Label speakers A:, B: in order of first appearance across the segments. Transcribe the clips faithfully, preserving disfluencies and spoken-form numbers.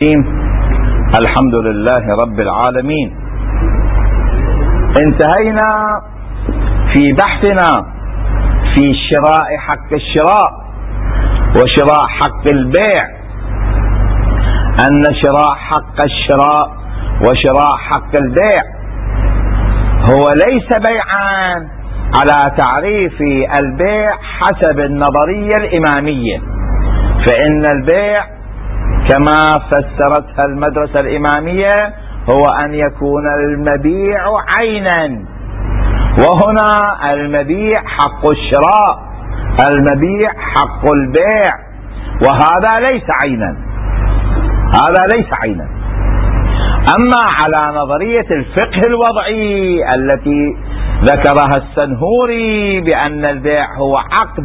A: الحمد لله رب العالمين. انتهينا في بحثنا في شراء حق الشراء وشراء حق البيع أن شراء حق الشراء وشراء حق البيع هو ليس بيعا على تعريف البيع حسب النظرية الإمامية، فإن البيع كما فسرتها المدرسة الإمامية هو أن يكون المبيع عينا، وهنا المبيع حق الشراء، المبيع حق البيع، وهذا ليس عينا، هذا ليس عينا. أما على نظرية الفقه الوضعي التي ذكرها السنهوري بأن البيع هو عقد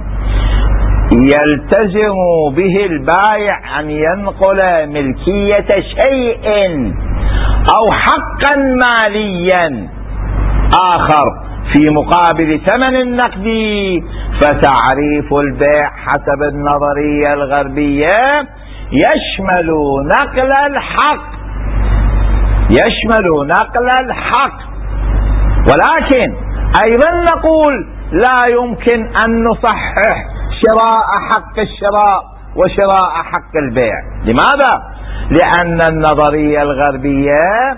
A: يلتزم به البائع أن ينقل ملكية شيء أو حقا ماليا آخر في مقابل ثمن النقد، فتعريف البيع حسب النظرية الغربية يشمل نقل الحق، يشمل نقل الحق. ولكن أيضا نقول لا يمكن أن نصحح شراء حق الشراء وشراء حق البيع. لماذا؟ لأن النظرية الغربية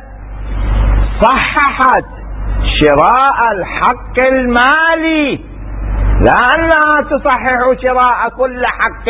A: صححت شراء الحق المالي، لأنها تصحح شراء كل حق،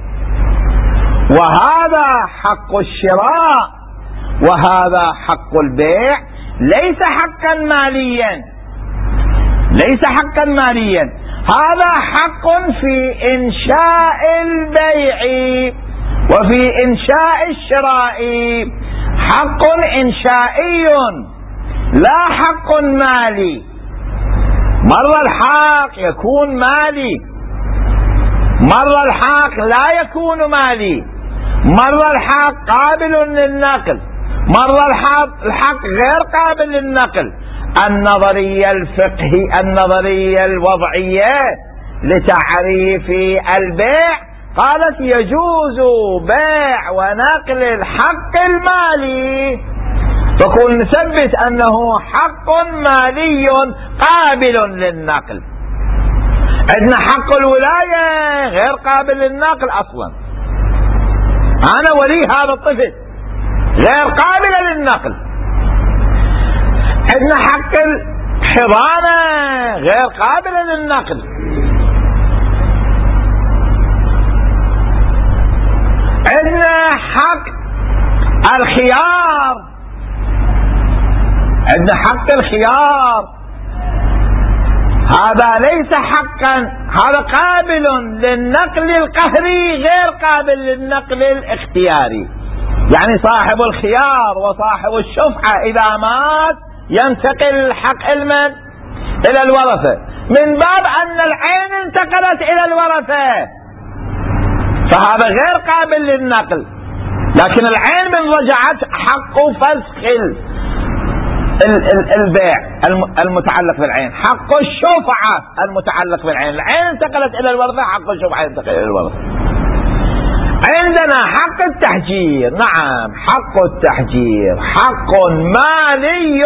A: وهذا حق الشراء وهذا حق البيع ليس حقا ماليا، ليس حقا ماليا. هذا حق في إنشاء البيع وفي إنشاء الشراء، حق إنشائي لا حق مالي. مرة الحق يكون مالي، مرة الحق لا يكون مالي، مرة الحق قابل للنقل، مرة الحق, الحق غير قابل للنقل. النظرية الفقهية النظرية الوضعية لتعريف البيع قالت يجوز بيع ونقل الحق المالي، فكل نثبت أنه حق مالي قابل للنقل. عندنا حق الولاية غير قابل للنقل أصلا، أنا ولي هذا الطفل غير قابل للنقل. عندنا حق الحضانة غير قابل للنقل. عندنا حق الخيار، عندنا حق الخيار، هذا ليس حقا، هذا قابل للنقل القهري غير قابل للنقل الاختياري. يعني صاحب الخيار وصاحب الشفعة إذا مات ينتقل الحق المن إلى الورثة، من باب أن العين انتقلت إلى الورثة، فهذا غير قابل للنقل. لكن العين من رجعت حق فسخ البيع المتعلق بالعين، حق الشفعة المتعلق بالعين، العين انتقلت إلى الورثة، حق الشفعة ينتقل إلى الورثة. عندنا حق التحجير، نعم حق التحجير حق مالي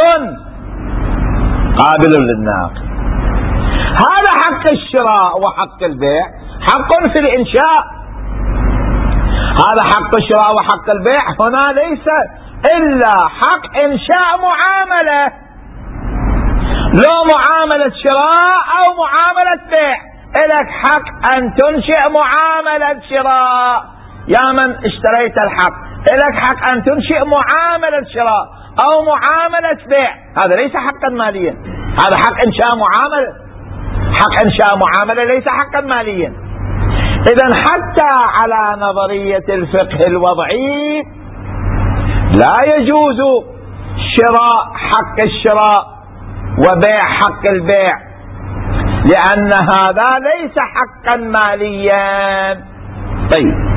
A: قابل للنقل. هذا حق الشراء وحق البيع حق في الإنشاء، هذا حق الشراء وحق البيع هنا ليس إلا حق إنشاء معاملة، لو معاملة شراء أو معاملة بيع، إلك حق أن تنشئ معاملة شراء يا من اشتريت الحق، إلك حق أن تنشئ معاملة شراء أو معاملة بيع، هذا ليس حقا ماليا، هذا حق إنشاء معاملة، حق إنشاء معاملة ليس حقا ماليا. إذن حتى على نظرية الفقه الوضعي لا يجوز شراء حق الشراء وبيع حق البيع، لأن هذا ليس حقا ماليا. طيب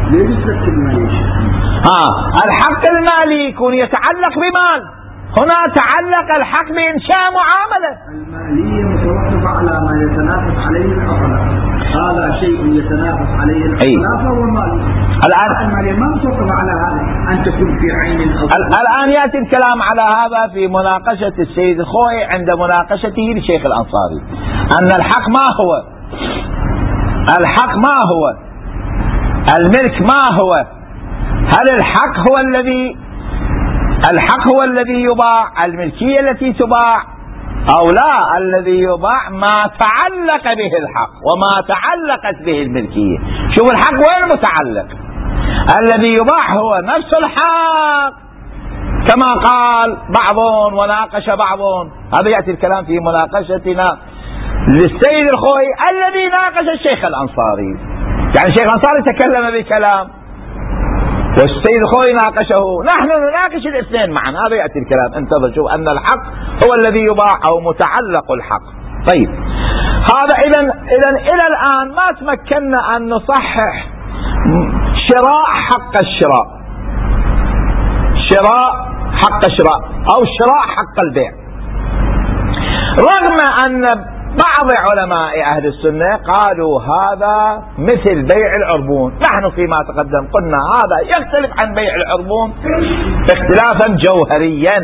A: ها الحق المالي يكون يتعلق بمال، هنا تعلق الحق بإنشاء معاملة.
B: المالية متوقفة على ما يتنافس عليه الأصل. هذا شيء يتنافس عليه الخلافة والمال.
A: الآن
B: المالية ما متوقف على هذا أن تكون في عين
A: الآن يأتي الكلام على هذا في مناقشة السيد الخوئي عند مناقشته للشيخ الأنصاري، أن الحق ما هو، الحق ما هو، الملك ما هو، هل الحق هو الذي الحق هو الذي يباع، الملكية التي تباع، أو لا الذي يباع ما تعلق به الحق وما تعلقت به الملكية. شوف الحق وين متعلق، الذي يباع هو نفس الحق كما قال بعضهم وناقش بعضهم. هذا يأتي الكلام في مناقشتنا للسيد الخوئي الذي ناقش الشيخ الأنصاري، يعني الشيخ الأنصاري تكلم بكلام والسيد الخوئي ناقشه، نحن نناقش الاثنين معا. هذا يأتي الكلام، انتظر شوف أن الحق هو الذي يباع أو متعلق الحق. طيب هذا إذا إذا إلى الآن ما تمكنا أن نصحح شراء حق الشراء، شراء حق الشراء أو شراء حق البيع، رغم أن بعض علماء أهل السنة قالوا هذا مثل بيع العربون. نحن فيما تقدم قلنا هذا يختلف عن بيع العربون اختلافا جوهريا،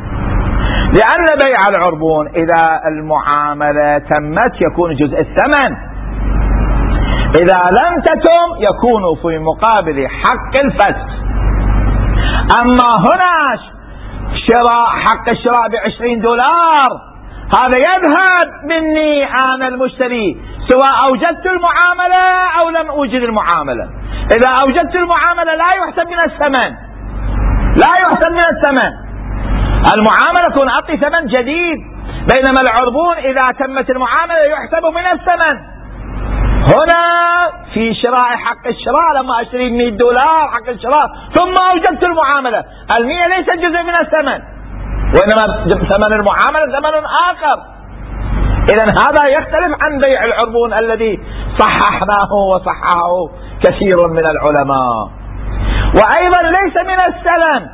A: لأن بيع العربون إذا المعاملة تمت يكون جزء الثمن، إذا لم تتم يكون في مقابل حق الفسخ. أما هنا شراء حق الشراء بعشرين دولار هذا يذهب مني أنا المشتري سواء أوجدت المعاملة أو لم أوجد المعاملة. إذا أوجدت المعاملة لا يحسب من الثمن، لا يحسب من الثمن، المعاملة تكون أعطي ثمن جديد، بينما العربون إذا تمت المعاملة يحسب من الثمن. هنا في شراء حق الشراء لما أشتري مئة دولار حق الشراء ثم أوجدت المعاملة، المئة ليست جزء من الثمن وإنما ثمن المعاملة ثمن آخر. إذن هذا يختلف عن بيع العربون الذي صححناه وصححه كثير من العلماء. وأيضا ليس من السلم،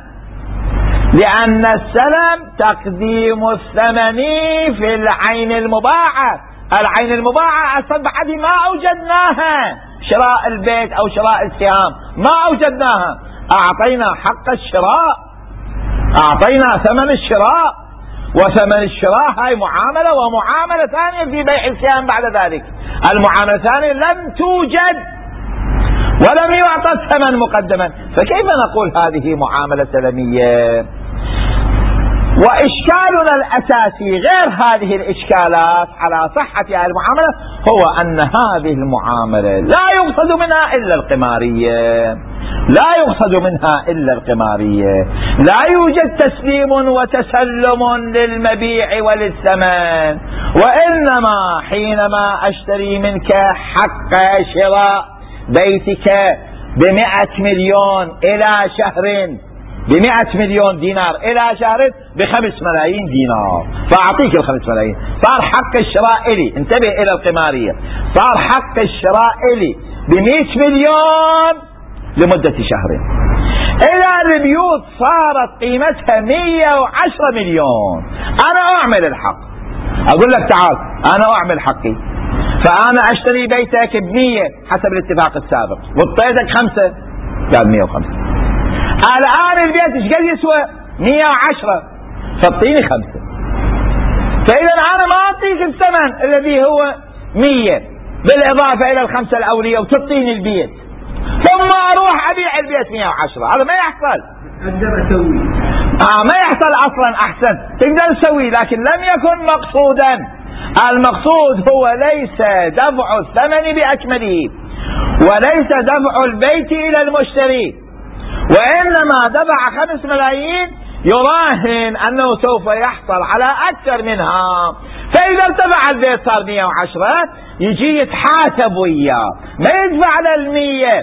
A: لأن السلم تقديم الثمن في العين المباعة، العين المباعة أصلا بعد ما أوجدناها، شراء البيت أو شراء السهام ما أوجدناها، أعطينا حق الشراء، أعطينا ثمن الشراء، وثمن الشراء هاي معاملة ومعاملة ثانية في بيع السهام بعد ذلك. المعاملة الثانية لم توجد ولم يعطى الثمن مقدما، فكيف نقول هذه معاملة سلمية؟ وإشكالنا الأساسي غير هذه الإشكالات على صحة هذه المعاملة هو أن هذه المعاملة لا يقصد منها إلا القمارية، لا يقصد منها إلا القمارية، لا يوجد تسليم وتسلم للمبيع وللثمن، وإنما حينما أشتري منك حق شراء بيتك بمئة مليون إلى شهر، بمئة مليون دينار إلى شهر بخمس ملايين دينار، فأعطيك الخمس ملايين، صار حق الشراء إلي، انتبه إلى القمارية، صار حق الشراء إلي بمئة مليون لمدة شهر. إلى البيوت صارت قيمتها مئة وعشرة مليون، أنا أعمل الحق، أقول لك تعال أنا أعمل حقي، فأنا أشتري بيتك بمية حسب الاتفاق السابق وطيتك خمسة، قال مئة وخمسة. الآن البيت ايش قد يسوى؟ مئة وعشرة، فاعطيني خمسة، فإذا أنا ما أعطيك الثمن الذي هو مية بالإضافة إلى الخمسة الأولية وتعطيني البيت ثم أروح أبيع البيت مئة وعشرة، هذا ما يحصل.
B: أقدر أسوي
A: آه ما يحصل أصلا. أحسن تقدر تسوي، لكن لم يكن مقصودا. المقصود هو ليس دفع الثمن بأكمله وليس دفع البيت إلى المشتري، وإنما دفع خمس ملايين يراهن أنه سوف يحصل على أكثر منها، فإذا ارتفع البيت صار مئة وعشرة يجي يتحاسب وياه، ما يدفع على المية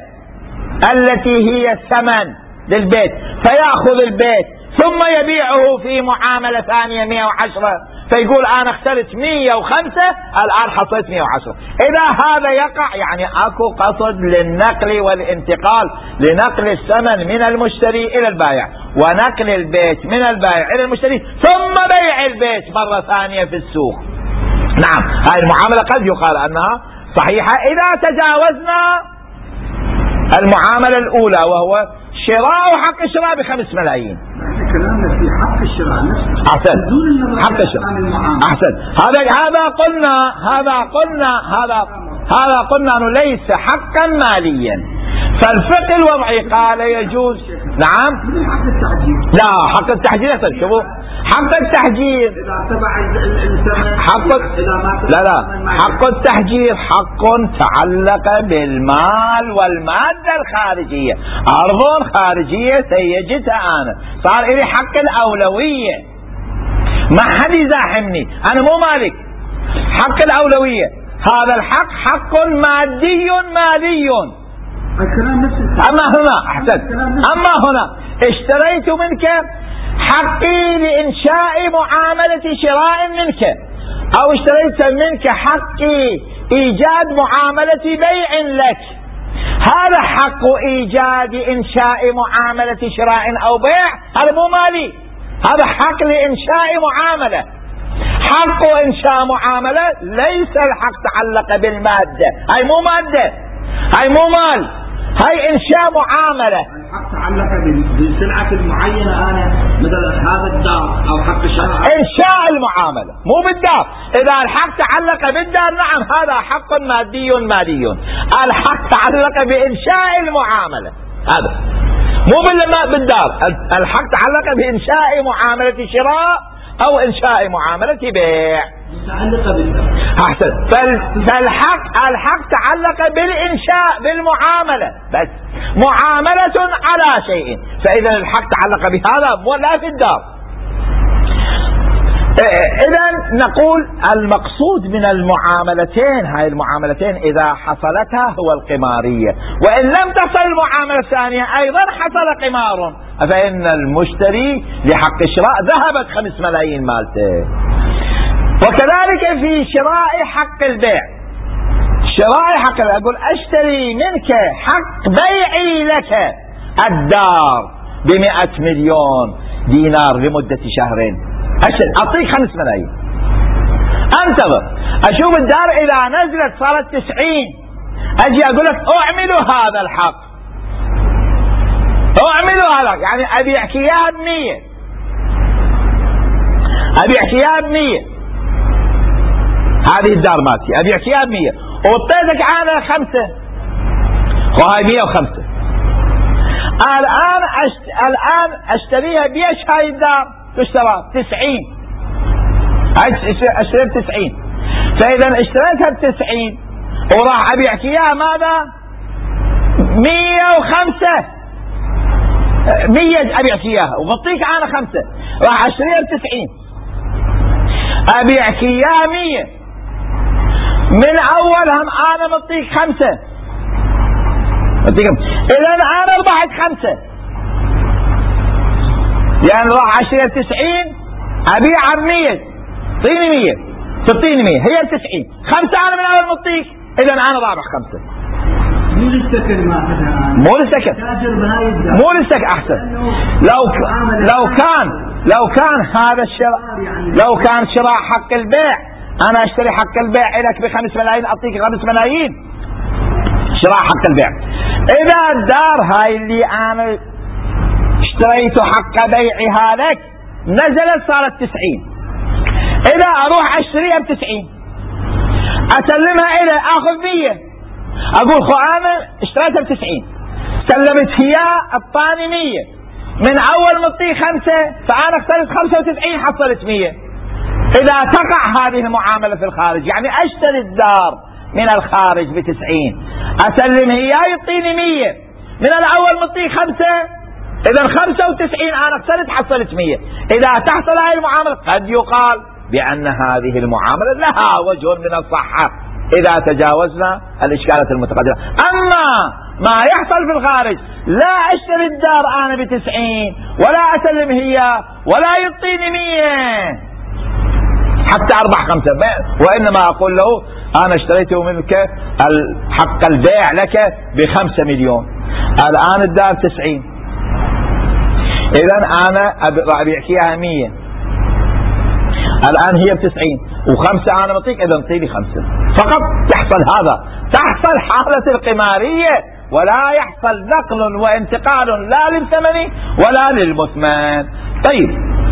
A: التي هي الثمن للبيت فيأخذ البيت ثم يبيعه في معاملة ثانية مئة وعشرة، فيقول أنا اخترت مئة وخمسة الآن حصلت مئة وعشرة. إذا هذا يقع يعني أكو قصد للنقل والانتقال، لنقل الثمن من المشتري إلى البائع ونقل البيت من البائع إلى المشتري ثم بيع البيت مرة ثانية في السوق. نعم هذه المعاملة قد يقال أنها صحيحة إذا تجاوزنا المعاملة الأولى وهو شراء حق الشراء بخمس ملايين.
B: كلامنا في حق الشراء نفسه.
A: أحسن. حق الشراء. أحسن. هذا هذا قلنا هذا قلنا هذا هذا قلنا أنه ليس حقا ماليا. فالفقه الوضعي قال يجوز. نعم.
B: حق التحجير.
A: لا حق التحجير أصلا شوفوا حق التحجير.
B: إذا تبع الثمن.
A: حق لا لا حق التحجير حق تعلق بالمال والمادة الخارجية. أرض خارجية سيجدها أنا صار إلي حق الأولوية. ما حد يزاحمني أنا مو مالك. حق الأولوية هذا الحق حق مادي مالي.
B: الكلام نفس
A: أما هنا أحسن. أما هنا اشتريت منك حقي لإنشاء معاملة شراء منك أو اشتريت منك حقي إيجاد معاملة بيع لك. هذا حق إيجاد إنشاء معاملة شراء أو بيع هذا مو مالي. هذا حق لإنشاء معاملة. حق إنشاء معاملة ليس الحق تعلق بالمادة. هاي مو مادة هاي مو مال هاي إنشاء معاملة.
B: الحق تعلق بالسلعة المعينة أنا مثل هذا الدار أو حق الشراء.
A: إنشاء المعاملة مو بالدار. إذا الحق تعلق بالدار نعم هذا حق مادي مالي. الحق تعلق بإنشاء المعاملة هذا مو بالدار. الحق تعلق بإنشاء معاملة شراء أو إنشاء معاملة بيع.
B: متعلقة بالدار.
A: أحسن. فالحق الحق تعلق بالإنشاء بالمعاملة بس معاملة على شيء. فإذا الحق تعلق بهذا لا في الدار. إذن نقول المقصود من المعاملتين هاي المعاملتين إذا حصلتها هو القمارية. وإن لم تصل المعاملة الثانية أيضا حصل قمار فإن المشتري لحق الشراء ذهبت خمس ملايين مالته. وكذلك في شراء حق البيع. شراء حق البيع أقول أشتري منك حق بيعي لك الدار بمئة مليون دينار لمدة شهرين. أعطيك خمس ملايين أنتظر أشوف الدار إذا نزلت صارت تسعين أجي أقول لك أعملوا هذا الحق أعملوا هذا يعني أبيعك إياها بمية أبيعك إياها بمية هذه الدار مالتي أبيعك إياها بمية وطيتك على خمسة وهاي مية وخمسة. الآن أشت... الآن أشتريها بيش هاي الدار تشترى تسعين اشتريها بتسعين. فاذا اشتريتها بتسعين وراح ابيعك اياها ماذا مية وخمسة مية ابيعك اياها وغطيك انا خمسة راح اشتريها بتسعين ابيعك اياها مية من اول هم انا مطيك خمسة اذا انا ربحت خمسة يعني راح اشتري تسعين ابيعها بمية اعطيني مية تعطيني مية هي تسعين خمسة انا من اول مطيك اذا انا رابح خمسة.
B: مو للسكن ما اخذها انا
A: مو للسكن مو للسكن احسن. لو ك... لو كان لو كان هذا الشراء لو كان شراء حق البيع انا اشتري حق البيع لك بخمس ملايين اعطيك خمس ملايين شراء حق البيع. اذا الدار هاي اللي انا اشتريت حق بيعها لك نزلت صارت تسعين اذا اروح اشتريها بتسعين اسلمها الى اخذ مية اقول خو انا اشتريتها بتسعين سلمت هي اعطاني مية من اول مطي خمسة فانا اخترت خمسة وتسعين حصلت مية. اذا تقع هذه المعاملة في الخارج يعني اشتري الدار من الخارج بتسعين اسلم هي يعطيني مية من الاول مطي خمسة إذا خمسة وتسعين أنا اخترت حصلت مية. إذا تحصل هذه المعاملة قد يقال بأن هذه المعاملة لها وجه من الصحة إذا تجاوزنا الإشكالات المتقدمة. أما ما يحصل في الخارج لا أشتري الدار أنا بتسعين ولا أسلم هي ولا يعطيني مية حتى أربع خمسة وإنما أقول له أنا اشتريته منك حق البيع لك بخمسة مليون الآن الدار تسعين إذن أنا أبيعك إياها مية الآن هي بتسعين وخمسة أنا بطيك، إذا انطيني خمسة فقط. يحصل هذا، تحصل حالة القمارية، ولا يحصل نقل وانتقال لا للثمن ولا للمثمن. طيب،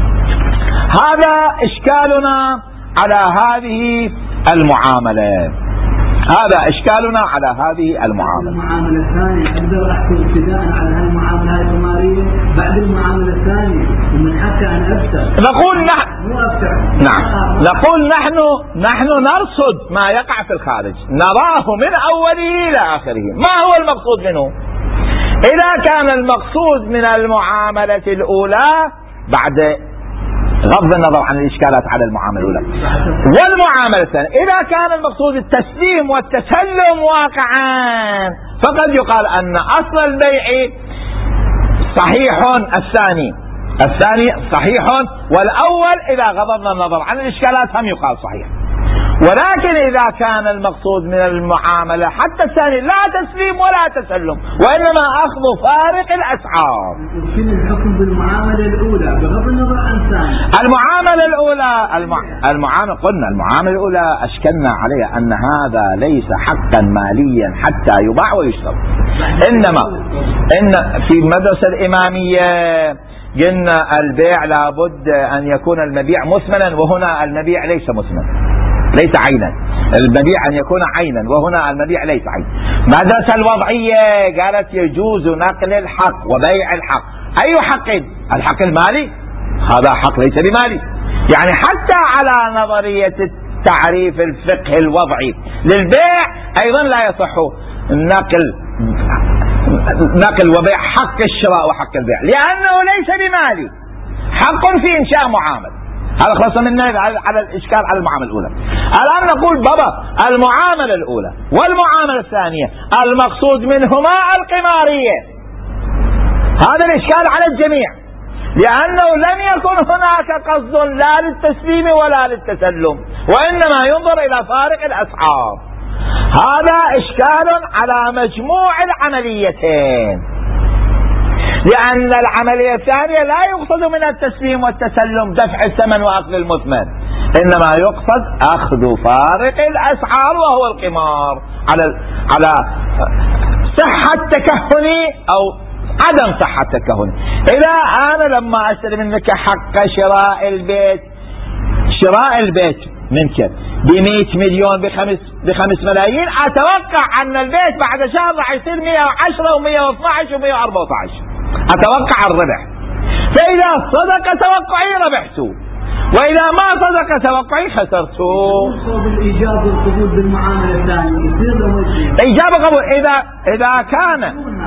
A: هذا إشكالنا على هذه المعاملة، هذا إشكالنا على هذه المعاملة.
B: المعاملة الثانية أقدر أحكم ابتداء على هالمعاملة القمارية بعد المعاملة الثانية، ومن حتى أن أفتح
A: نقول نحن
B: مو أفتح
A: نعم نقول نحن نحن نرصد ما يقع في الخارج، نراه من أوله إلى آخره. ما هو المقصود منه؟ إذا كان المقصود من المعاملة الأولى، بعد غض النظر عن الإشكالات على المعاملة الأولى والمعاملة الثانية، إذا كان المقصود التسليم والتسلم واقعا، فقد يقال أن أصل البيع صحيح، الثاني الثاني صحيح، والأول إذا غضبنا النظر عن الإشكالات هم يقال صحيح. ولكن إذا كان المقصود من المعاملة حتى الثاني لا تسليم ولا تسلم، وإنما أخذ فارق الأسعار.
B: شنو الحكم بالمعاملة الأولى بغض النظر عن الثاني؟
A: المعاملة الأولى المع... المعاملة قلنا المعاملة الأولى أشكلنا عليها أن هذا ليس حقا ماليا حتى يباع ويشترى، إنما إن في المدرسة الإمامية قلنا البيع لابد أن يكون المبيع مثمنا، وهنا المبيع ليس مثمنا، ليس عينا. المبيع أن يكون عينا، وهنا المبيع ليس عين. المدرسة الوضعية قالت يجوز نقل الحق وبيع الحق. أي حق؟ الحق المالي، هذا حق ليس بمالي. يعني حتى على نظرية التعريف الفقه الوضعي للبيع أيضا لا يصح نقل نقل وبيع حق الشراء وحق البيع، لأنه ليس بمالي، حق في إنشاء معامل. هذا خلصنا منه على الإشكال على المعاملة الأولى. الآن نقول بابا المعاملة الأولى والمعاملة الثانية المقصود منهما القمارية، هذا الإشكال على الجميع، لأنه لم يكن هناك قصد لا للتسليم ولا للتسلم، وإنما ينظر إلى فارق الأسعار. هذا إشكال على مجموع العمليتين، لأن العملية الثانية لا يقصد من التسليم والتسلم دفع الثمن وأخذ المثمن، إنما يقصد أخذ فارق الأسعار وهو القمار، على على صحة تكهني أو عدم صحة تكهني. إذا أنا لما أشتري منك حق شراء البيت، شراء البيت منك بمئة مليون بخمس بخمس ملايين، أتوقع أن البيت بعد شهر راح يصير مئة وعشرة ومئة واثنى عشر ومئة وأربعة عشر، أتوقع الربح. فإذا صدق توقعي ربحت، وإذا ما صدق توقعي خسرت.
B: الإيجاب والقبول بالمعاملة الثانية
A: إيجاب وقبول إذا إذا كان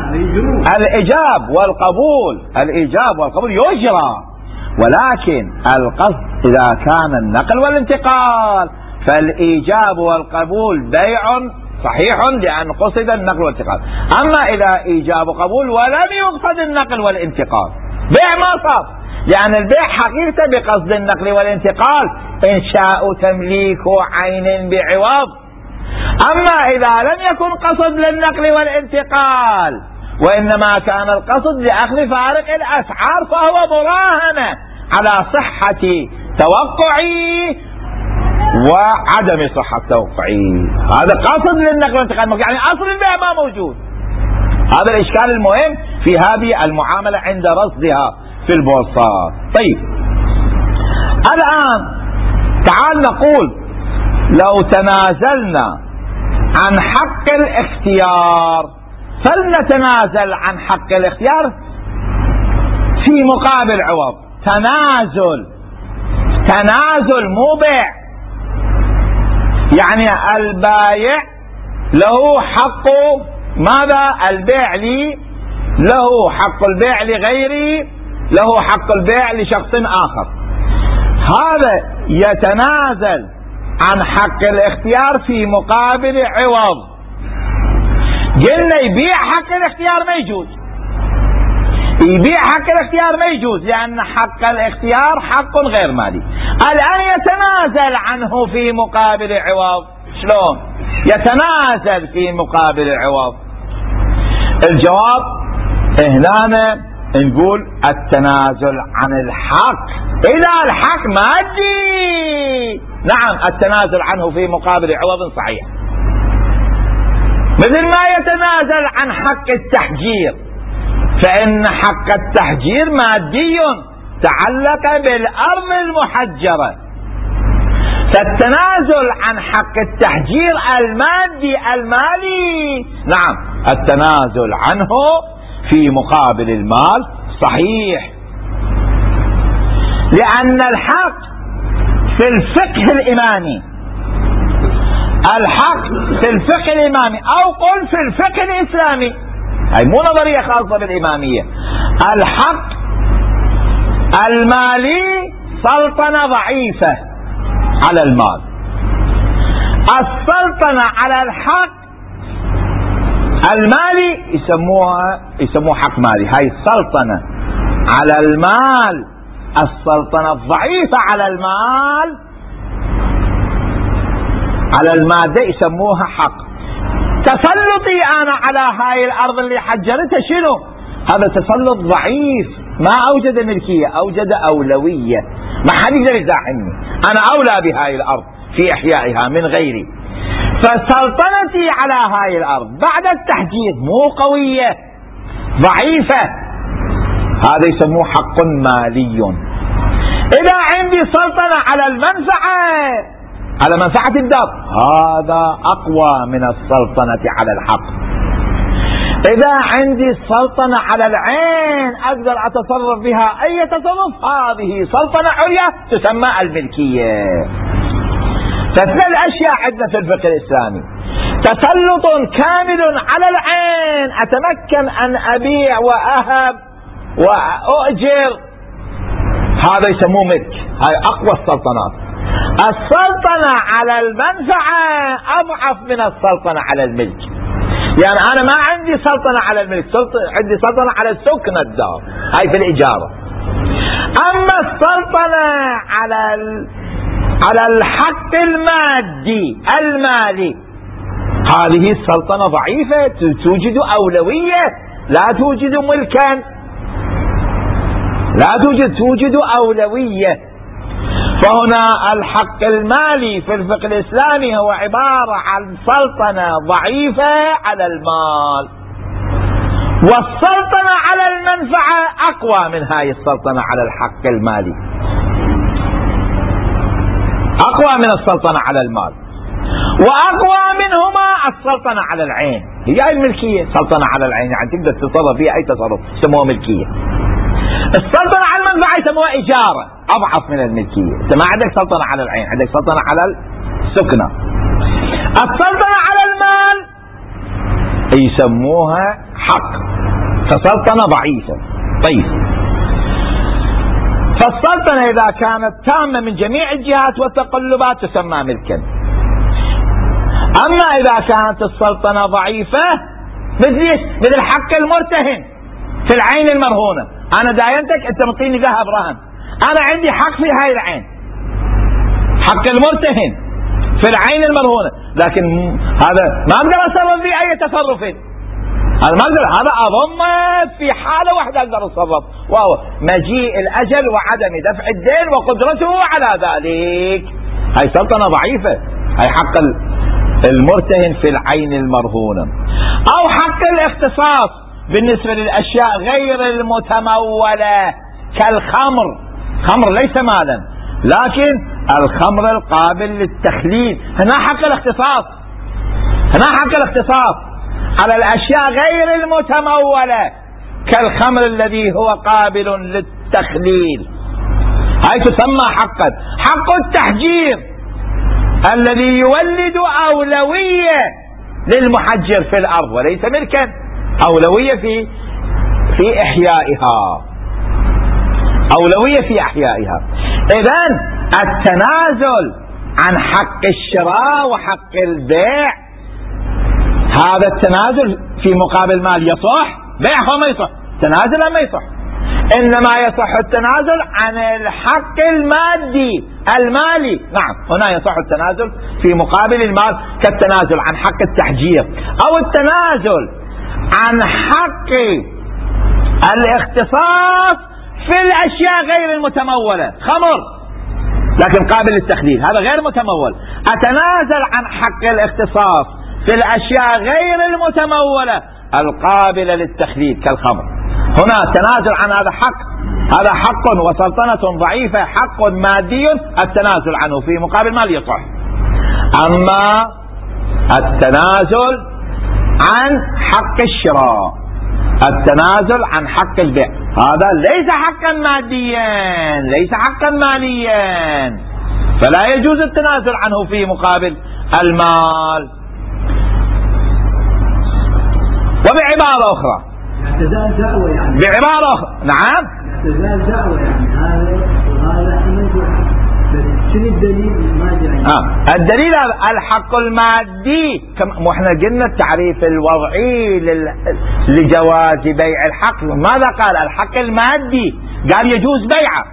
A: الإيجاب والقبول الإيجاب والقبول يجرى، ولكن القصد إذا كان النقل والانتقال فالإيجاب والقبول بيع صحيح لأن قصد النقل والانتقال. أما إذا إيجاب وقبول ولم يقصد النقل والانتقال، بيع ما صار، لأن البيع حقيقة بقصد النقل والانتقال إنشاء تمليك عين بعوض. أما إذا لم يكن قصد للنقل والانتقال وإنما كان القصد لأخذ فارق الأسعار، فهو مراهنة على صحة توقعي وعدم صحة توقعي. هذا قصد للنقل والانتقال، يعني أصل البيع ما موجود. هذا الإشكال المهم في هذه المعاملة عند رصدها في البورصات. طيب، الآن تعال نقول لو تنازلنا عن حق الاختيار، فلنتنازل عن حق الاختيار في مقابل عوض. تنازل تنازل مو بيع، يعني البايع له حق ماذا؟ البيع لي، له حق البيع لغيري، له حق البيع لشخص آخر. هذا يتنازل عن حق الاختيار في مقابل عوض. قلنا يبيع حق الاختيار ما يجوز، يبيع حق الاختيار ما يجوز، لأن حق الاختيار حق غير مالي. الآن يتنازل عنه في مقابل عوض. شلون يتنازل في مقابل عوض؟ الجواب هنا نقول التنازل عن الحق إلى الحق مادي. نعم، التنازل عنه في مقابل عوض صحيح، مثل ما يتنازل عن حق التحجير، فإن حق التحجير مادي تعلق بالأرض المحجرة، فالتنازل عن حق التحجير المادي المالي نعم التنازل عنه في مقابل المال صحيح، لأن الحق في الفقه الإمامي، الحق في الفقه الإمامي أو قل في الفقه الإسلامي، هي مو نظرية خاصة بالإمامية، الحق المالي سلطنة ضعيفة على المال. السلطنة على الحق المالي يسموها يسموه حق مالي. هاي السلطنة على المال، السلطنة الضعيفة على المال، على المادة يسموها حق. تسلطي أنا على هاي الأرض اللي حجرتها شنو؟ هذا تسلط ضعيف، ما أوجد ملكية، أوجد أولوية، ما حد يقدر يزاحمني، أنا أولى بهاي الأرض في إحيائها من غيري. فسلطنتي على هاي الأرض بعد التحجير مو قوية، ضعيفة، هذا يسموه حق مالي. إذا عندي سلطنة على المنفعة، على منفعة الدار، هذا أقوى من السلطنة على الحق. إذا عندي السلطنة على العين أقدر أتصرف بها أي تصرف، هذه سلطنة عليا تسمى الملكية. فاثنين الأشياء عندنا في الفقه الإسلامي: تسلط كامل على العين، أتمكن أن أبيع وأهب وأؤجر، هذا يسموه ملك، هاي أقوى السلطنات. السلطنة على المنفعة أضعف من السلطنة على الملك، يعني أنا ما عندي سلطنة على الملك، عندي سلطنة على سكن الدار، هاي في الإجارة. أما السلطنة على ال... على الحق المادي المالي، هذه السلطنة ضعيفة، توجد أولوية، لا توجد ملكا، لا توجد توجد أولوية. فهنا الحق المالي في الفقه الإسلامي هو عبارة عن سلطنة ضعيفة على المال، والسلطنة على المنفعة أقوى من هاي السلطنة على الحق المالي، أقوى من السلطنة على المال، وأقوى منهما السلطنة على العين، هي الملكية. سلطنة على العين يعني تقدر تتصرف فيها أي تصرف، يسموها ملكية. السلطنة على المنفعة يسموها إجارة، أضعف من الملكية. أنت ما عندك سلطنة على العين، عندك سلطنة على السكنة. السلطنة على المال يسموها حق، فسلطنة ضعيفة. طيب، فالسلطنة إذا كانت تامة من جميع الجهات والتقلبات تسمى ملكا. أما إذا كانت السلطنة ضعيفة مثل مثل حق المرتهن في العين المرهونة، أنا داينتك أنت مطيني ذهب رهن، أنا عندي حق في هاي العين، حق المرتهن في العين المرهونة، لكن هذا ما أقدر أتصرف فيه أي تصرف، هذا ما أقدر، هذا أضم في حالة واحدة أقدر أتصرف، وهو مجيء الأجل وعدم دفع الدين وقدرته على ذلك. هاي سلطنة ضعيفة، هاي حق المرتهن في العين المرهونة. أو حق الاختصاص بالنسبة للأشياء غير المتمولة كالخمر، خمر ليس مالا لكن الخمر القابل للتخليد، هنا حق الاختصاص، هنا حق الاختصاص على الأشياء غير المتمولة كالخمر الذي هو قابل للتخليل، هاي تسمى حقا. حق التحجير الذي يولد أولوية للمحجر في الأرض وليس ملكا، أولوية في في إحيائها، أولوية في إحيائها. إذن التنازل عن حق الشراء وحق البيع، هذا التنازل في مقابل مال يصح، بيع هو ما يصح، تنازل ما يصح، إنما يصح التنازل عن الحق المادي المالي. نعم، هنا يصح التنازل في مقابل المال كالتنازل عن حق التحجير، أو التنازل عن حق الاختصاص في الأشياء غير المتمولة، خمر لكن قابل للتخليل، هذا غير متمول. أتنازل عن حق الاختصاص في الأشياء غير المتمولة القابلة للتخليل كالخمر. هنا تنازل عن هذا حق، هذا حق وسلطنة ضعيفة، حق مادي التنازل عنه في مقابل مال يصح. أما التنازل عن حق الشراء، التنازل عن حق البيع، هذا ليس حقا ماديا، ليس حقا ماليا، فلا يجوز التنازل عنه في مقابل المال. وبعبارة أخرى
B: اعتزال دعوة يعني
A: بعبارة أخرى نعم
B: اعتزال دعوة يعني هذا وهذا حمل. شنو الدليل؟ ما جاء.
A: آه. الدليل الحق المادي، كما احنا قلنا التعريف الوضعي لجواز بيع الحق، ماذا قال؟ الحق المادي، قال يجوز بيعه.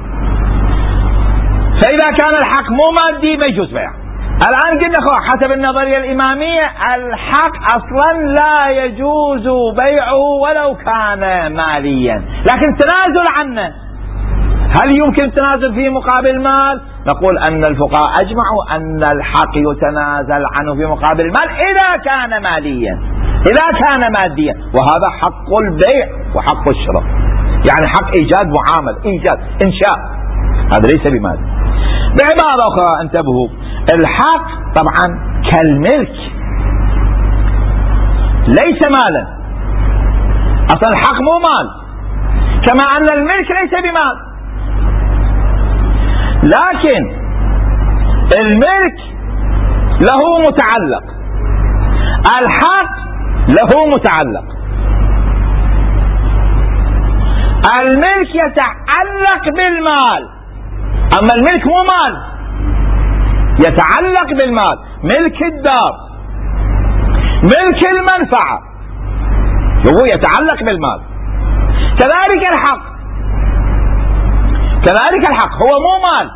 A: فإذا كان الحق مو مادي ما يجوز بيعه. الآن قلنا حسب النظرية الإمامية الحق أصلا لا يجوز بيعه ولو كان ماليا، لكن تنازل عنه هل يمكن التنازل فيه مقابل مال؟ نقول أن الفقهاء أجمعوا أن الحق يتنازل عنه في مقابل المال إذا كان ماليا، إذا كان ماديا، وهذا حق البيع وحق الشراء، يعني حق إيجاد معامل، إيجاد إنشاء، هذا ليس بمال. بعبارة أخرى انتبهوا، الحق طبعا كالملك ليس مالا، أصلا الحق مو مال، كما أن الملك ليس بمال. لكن الملك له متعلق، الحق له متعلق. الملك يتعلق بالمال، أما الملك مو مال، يتعلق بالمال. ملك الدار، ملك المنفعة، هو يتعلق بالمال. كذلك الحق، كذلك الحق هو مو مال.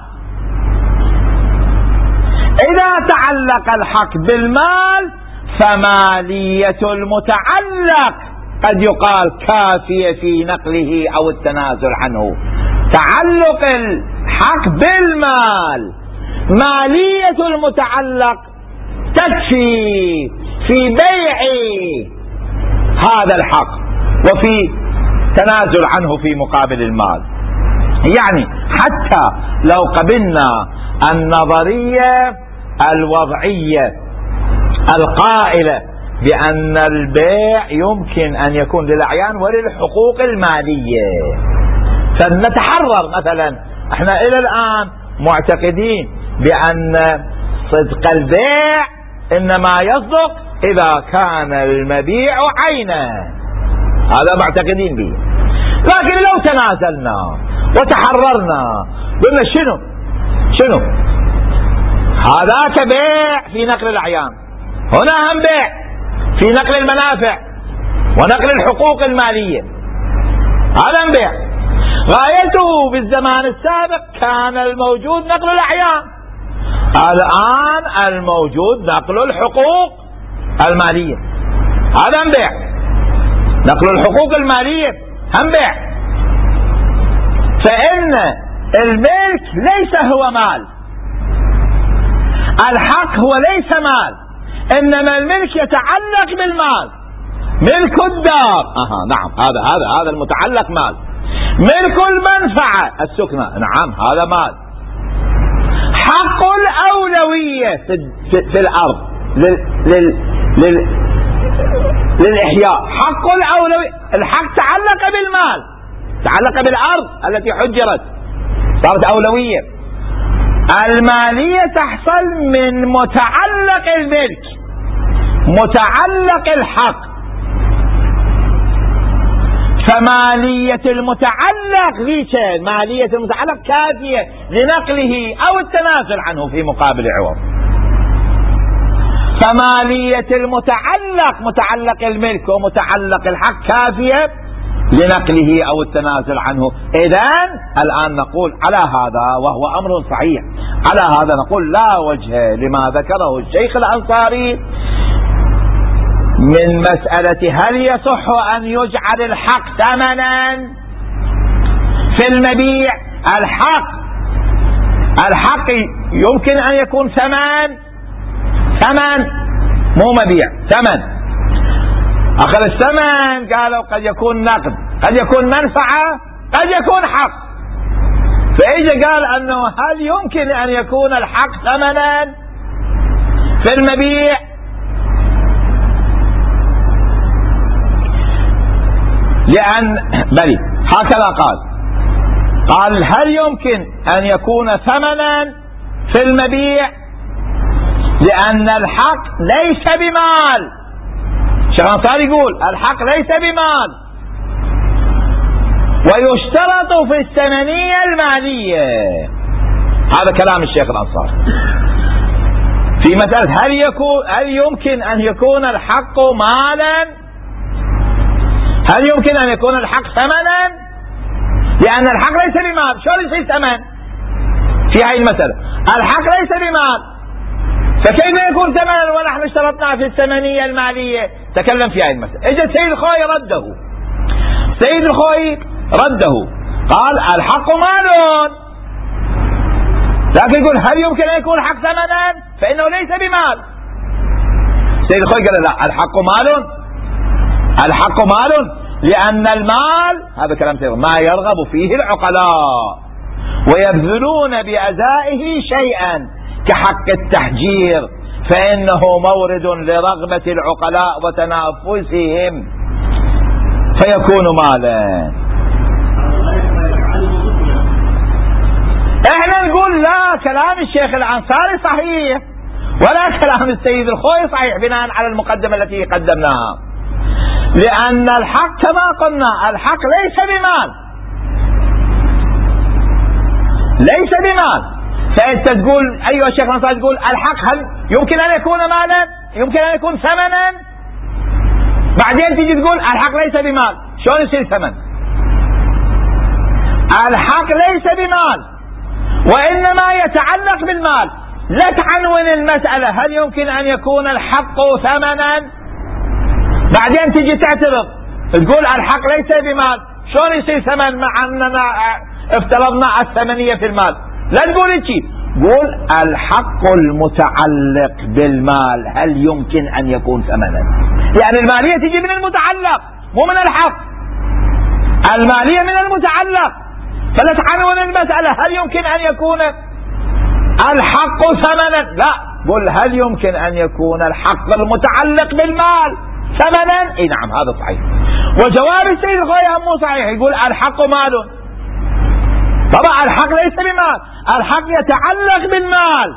A: إذا تعلق الحق بالمال فمالية المتعلق قد يقال كافية في نقله أو التنازل عنه. تعلق الحق بالمال، مالية المتعلق تكفي في بيع هذا الحق وفي تنازل عنه في مقابل المال. يعني حتى لو قبلنا النظرية الوضعية القائلة بأن البيع يمكن أن يكون للأعيان وللحقوق المالية، فنتحرر مثلا احنا إلى الآن معتقدين بأن صدق البيع إنما يصدق إذا كان المبيع عينه، هذا معتقدين به. لكن لو تنازلنا وتحررنا قلنا شنو شنو هذاك بيع في نقل الأعيان، هنا هم بيع في نقل المنافع ونقل الحقوق المالية، هذا بيع. غايته بالزمان السابق كان الموجود نقل الأعيان، الآن الموجود نقل الحقوق المالية، هذا بيع. نقل الحقوق المالية هم بيع. فإن الملك ليس هو مال، الحق هو ليس مال، إنما الملك يتعلق بالمال. ملك الدار أها نعم هذا هذا هذا المتعلق مال. ملك المنفعة السكنة نعم هذا مال. حق الأولوية في, في, في الأرض لل, لل, لل, للإحياء، حق الأولوية، الحق تعلق بالمال، تعلق بالأرض التي حجرت صارت أولوية. المالية تحصل من متعلق الملك، متعلق الحق. فمالية المتعلق ذيك مالية المتعلق كافية لنقله أو التنازل عنه في مقابل عوض. فمالية المتعلق متعلق الملك ومتعلق الحق كافية لنقله أو التنازل عنه. إذن الآن نقول على هذا، وهو أمر صحيح، على هذا نقول لا وجه لما ذكره الشيخ الأنصاري من مسألة هل يصح أن يجعل الحق ثمنا في المبيع. الحق الحق يمكن أن يكون ثمن ثمن مو مبيع، ثمن. أخذ الثمن قالوا قد يكون نقد، قد يكون منفعة، قد يكون حق. فإجا قال أنه هل يمكن أن يكون الحق ثمنا في المبيع؟ لأن بلي هكذا قال قال هل يمكن أن يكون ثمنا في المبيع لأن الحق ليس بمال. شيخ الأنصاري يقول الحق ليس بمال، ويشترط في الثمنية المالية. هذا كلام الشيخ الأنصاري في مسألة هل يكون هل يمكن أن يكون الحق مالا، هل يمكن أن يكون الحق ثمنا، لأن الحق ليس بمال. شلون يصير ثمن في هذه المسألة؟ الحق ليس بمال، فكيف يكون ثمنا ونحن اشترطنا في الثمنية المالية؟ تكلم في هذه المسألة. اجى سيد الخوي رده سيد الخوي رده قال الحق مال، لكن يقول هل يمكن أن يكون الحق ثمنا فإنه ليس بمال. سيد الخوي قال لا، الحق مال، الحق مال لأن المال هذا كلام سيد ما يرغب فيه العقلاء ويبذلون بأدائه شيئا كحق التحجير، فإنه مورد لرغبة العقلاء وتنافسهم فيكون مالا. احنا نقول لا، كلام الشيخ الأنصاري صحيح ولا كلام السيد الخوي صحيح بناء على المقدمة التي قدمناها، لأن الحق كما قلنا الحق ليس بمال، ليس بمال. فأنت تقول أيها الشيخ الأنصاري تقول الحق هل يمكن أن يكون مالا، يمكن أن يكون ثمنا، بعدين تيجي تقول الحق ليس بمال. شلون يصير ثمن؟ الحق ليس بمال وإنما يتعلق بالمال. لا تعنون المسألة هل يمكن أن يكون الحق ثمنا، بعدين تيجي تعترض تقول الحق ليس بمال. شلون يصير ثمن مع أننا افترضنا الثمنية في المال؟ لا تقول شيء، قول الحق المتعلق بالمال هل يمكن أن يكون ثمنا، يعني المالية تجي من المتعلق مو من الحق، المالية من المتعلق. فلا تعنون المسألة هل يمكن أن يكون الحق ثمنا، لا، قل هل يمكن أن يكون الحق المتعلق بالمال ثمنا. اي نعم هذا صحيح. وجواب السيد الخوي مو صحيح، يقول الحق مال. طبعا الحق ليس بمال، الحق يتعلق بالمال.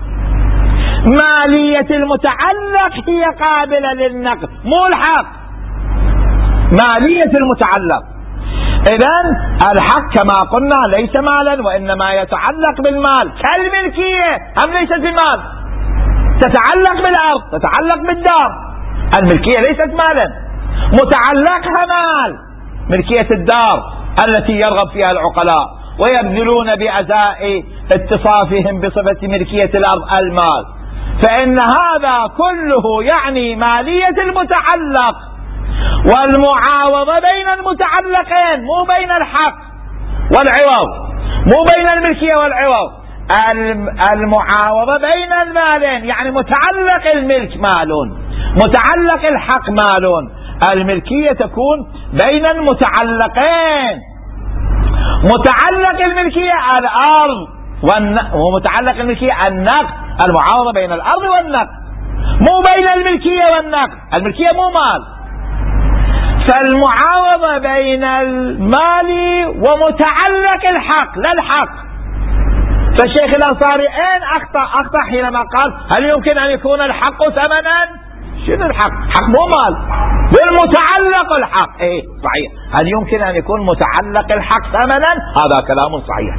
A: مالية المتعلق هي قابلة للنقد مو الحق، مالية المتعلق. إذن الحق كما قلنا ليس مالا وإنما يتعلق بالمال كالملكية، أم ليست بمال؟ تتعلق بالأرض، تتعلق بالدار. الملكية ليست مالا، متعلقها مال، ملكية الدار التي يرغب فيها العقلاء ويبذلون بأداء اتصافهم بصفة ملكية الأرض المال. فإن هذا كله يعني مالية المتعلق والمعاوضة بين المتعلقين، مو بين الحق والعوض، مو بين الملكية والعوض. المعاوضة بين المالين، يعني متعلق الملك مال، متعلق الحق مال. الملكية تكون بين المتعلقين، متعلق الملكية الأرض ومتعلق الملكية النقد، المعاوضة بين الأرض والنقد، مو بين الملكية والنقد. الملكية مو مال، فالمعاوضة بين المال ومتعلق الحق لا الحق. فالشيخ الأنصاري أين أخطأ؟ أخطأ حينما قال هل يمكن أن يكون الحق ثمنا؟ شنو الحق؟ حق مو مال، بالمتعلق الحق. ايه صحيح، هل يمكن أن يكون متعلق الحق ثمنا؟ هذا كلام صحيح.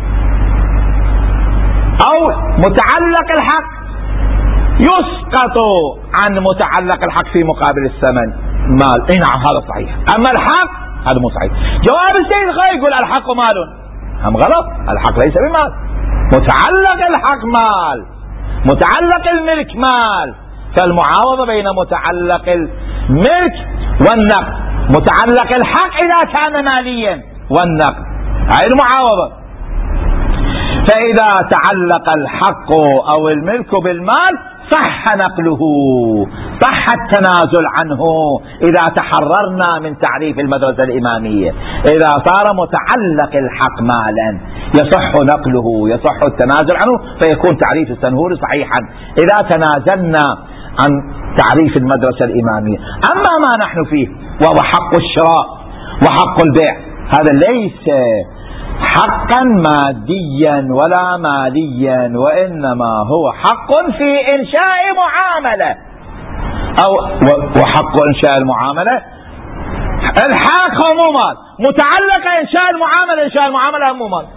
A: أو متعلق الحق يسقط عن متعلق الحق في مقابل الثمن مال. اي نعم هذا صحيح. اما الحق هذا مو صحيح. جواب السيد الخوي يقول الحق مال، هم غلط، الحق ليس بمال، متعلق الحق مال، متعلق الملك مال. فالمعاوضة بين متعلق ملك والنقد. متعلق الحق إذا كان ماليا والنقد هاي المعاوضة. فإذا تعلق الحق أو الملك بالمال صح نقله، صح التنازل عنه إذا تحررنا من تعريف المدرسة الإمامية. إذا صار متعلق الحق مالا يصح نقله، يصح التنازل عنه، فيكون تعريف السنهوري صحيحا إذا تنازلنا عن تعريف المدرسة الإمامية. أما ما نحن فيه وهو حق الشراء وحق البيع، هذا ليس حقا ماديا ولا ماليا، وإنما هو حق في إنشاء معاملة أو وحق إنشاء المعاملة الحاق هو مو مال، متعلق إنشاء المعاملة، إنشاء المعاملة مو مال.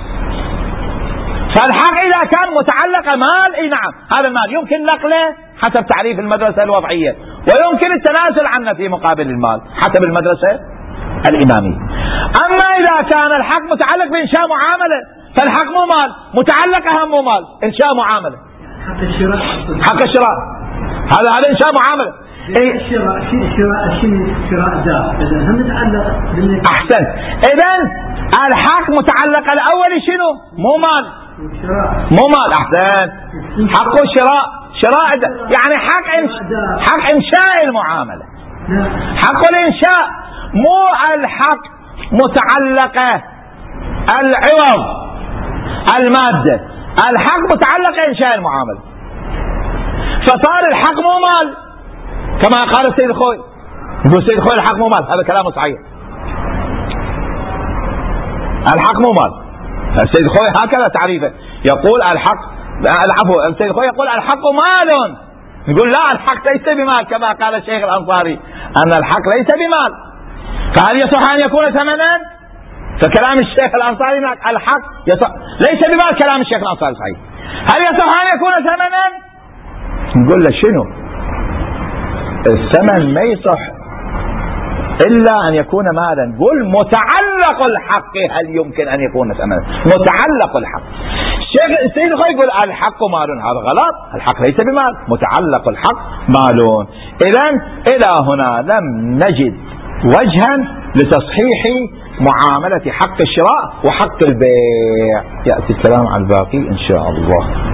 A: فالحق إذا كان متعلق مال، اي نعم هذا المال يمكن نقله حسب تعريف المدرسة الوضعية، ويمكن التنازل عنه في مقابل المال حسب المدرسة الإمامية. أما إذا كان الحق متعلق بإنشاء معاملة فالحق مو مال، متعلق أهم مو مال، إنشاء معاملة.
B: حق الشراء،
A: حق الشراء هذا هذا إنشاء معاملة.
B: الشراء شراء شراء ذات إذا هم متعلق.
A: أحسن، إذا الحق متعلق الأول شنو؟ مو مال، مو مال. أحسن، حق الشراء شراء يعني حق حق إنشاء المعاملة، حق الإنشاء، مو الحق متعلقة العوض المادة، الحق متعلقة إنشاء المعاملة. فصار الحق مو مال كما قال السيد الخوي، يقول السيد الخوي الحق مو مال، هذا كلامه صحيح، الحق مو مال. السيد الخوي هكذا تعريفه، يقول الحق العفو السيد الخوي يقول الحق مال، يقول لا الحق ليس بمال كما قال الشيخ الأنصاري أن الحق ليس بمال. فهل يصح أن يكون ثمنا؟ فكلام الشيخ الأنصاري الحق يصح ليس بمال، كلام الشيخ الأنصاري صحيح. هل يصح أن يكون ثمنا؟ نقول له شنو الثمن؟ ما يصح إلا أن يكون مالا. قل متعلق الحق هل يمكن أن يكون ثمنا؟ متعلق الحق. الشيخ السيد الخوي يقول الحق مال، هذا غلط، الحق ليس بمال، متعلق الحق مال. إذن إلى هنا لم نجد وجها لتصحيح معاملة حق الشراء وحق البيع. يأتي الكلام عن الباقي إن شاء الله.